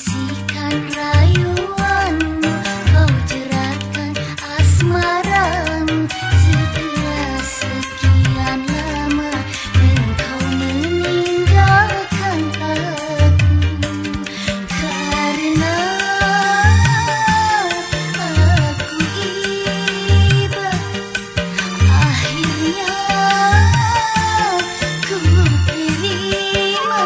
Bisikan rayuanmu, kau jeratkan asmaramu. Setelah sekian lama engkau meninggalkan aku. Karena aku iba, akhirnya ku terima.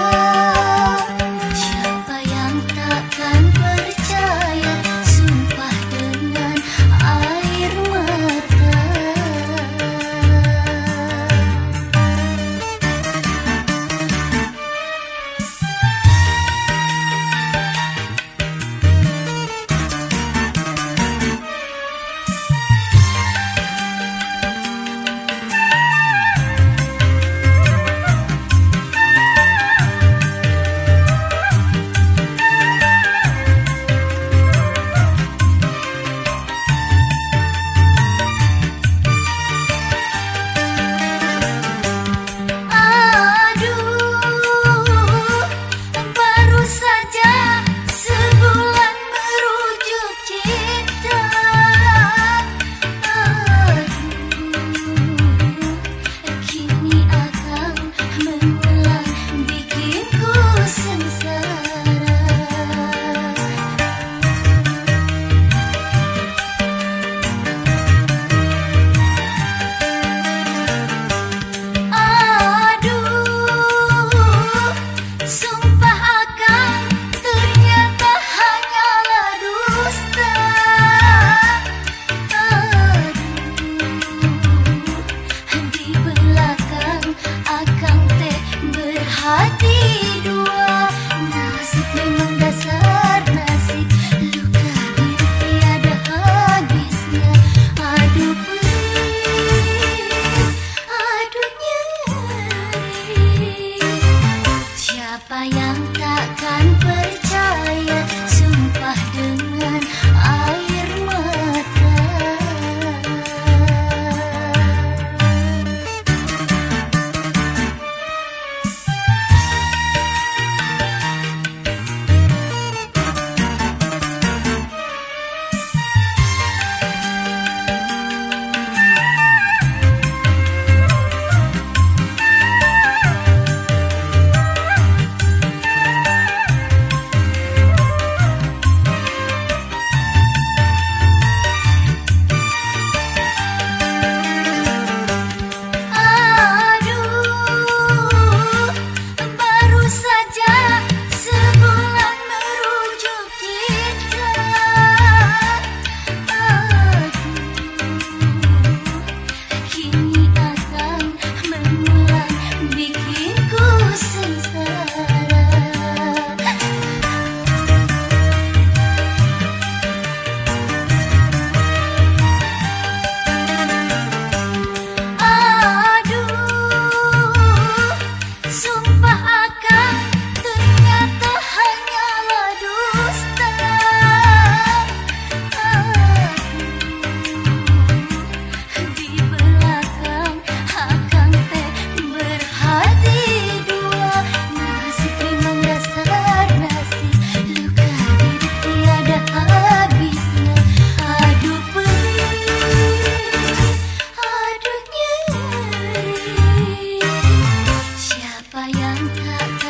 Siapa yang takkan percaya, sumpah dengan air mata. Baru saja sebulan merujuk cinta. Kini akang mengulang bikinku sengsara. Sumpah akang ternyata hanyalah dusta. Di belakang akang teh berhati dua. Nasib memang dasar nasib, luka diri tiada habisnya. Aduh pedih, aduh nyeri. Siapa yang takkan percaya, sumpah dengan air mata. Baru saja sebulan merujuk cinta. Kini akang mengulang bikinku sengsara. Sumpah akang ternyata hanyalah dusta. Di belakang akang teh berhati dua. Nasib memang dasar nasib, luka diri tiada habisnya. Aduh pedih, aduh nyeri. Siapa yang takkan